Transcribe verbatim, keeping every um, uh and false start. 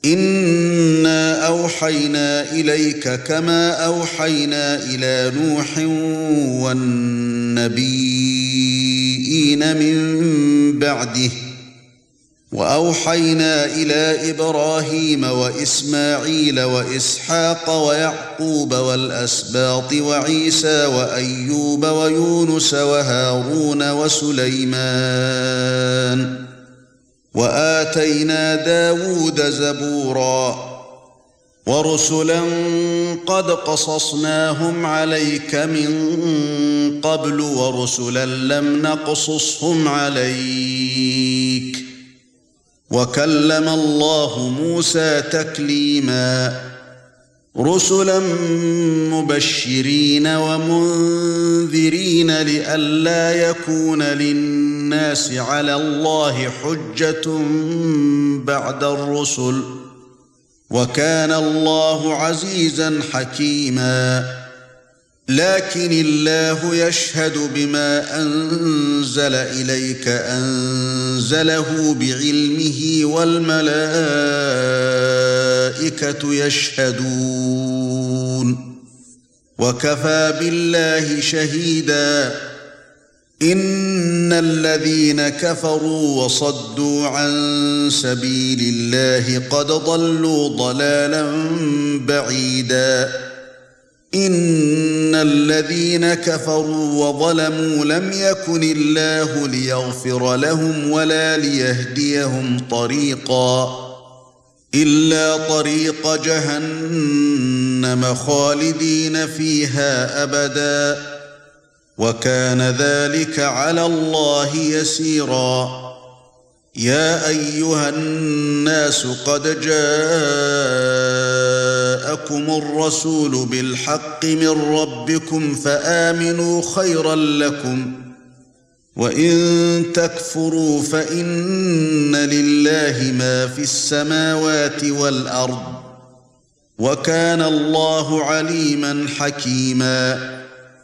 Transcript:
إِنَّا أَوْحَيْنَا إِلَيْكَ كَمَا أَوْحَيْنَا إِلَى نُوحٍ وَالنَّبِيِّينَ مِن بَعْدِهِ وَأَوْحَيْنَا إِلَى إِبْرَاهِيمَ وَإِسْمَاعِيلَ وَإِسْحَاقَ وَيَعْقُوبَ وَالْأَسْبَاطِ وَعِيسَى وَأَيُّوبَ وَيُونُسَ وَهَارُونَ وَسُلَيْمَانَ وَآتَيْنَا دَاوُودَ زَبُورًا وَرُسُلًا قَدْ قَصَصْنَاهُمْ عَلَيْكَ مِنْ قَبْلُ وَرُسُلًا لَمْ نَقْصُصْهُمْ عَلَيْكَ وَكَلَّمَ اللَّهُ مُوسَى تَكْلِيمًا رُسُلًا مُبَشِّرِينَ وَمُنذِرِينَ لِئَلَّا يَكُونَ لِلنَّاسِ عَلَى اللَّهِ حُجَّةٌ بَعْدَ الرُّسُلِ وَكَانَ اللَّهُ عَزِيزًا حَكِيمًا لكن الله يشهد بما أنزل إليك أنزله بعلمه والملائكة يشهدون وكفى بالله شهيدا إن الذين كفروا وصدوا عن سبيل الله قد ضلوا ضلالا بعيدا إن الذين كفروا وظلموا لم يكن الله ليغفر لهم ولا ليهديهم طريقا إلا طريق جهنم خالدين فيها أبدا وكان ذلك على الله يسيرا يا أيها الناس قد جاءكم الرسول بالحق من ربكم فآمنوا خيرا لكم وإن تكفروا فإن لله ما في السماوات والأرض وكان الله عليما حكيما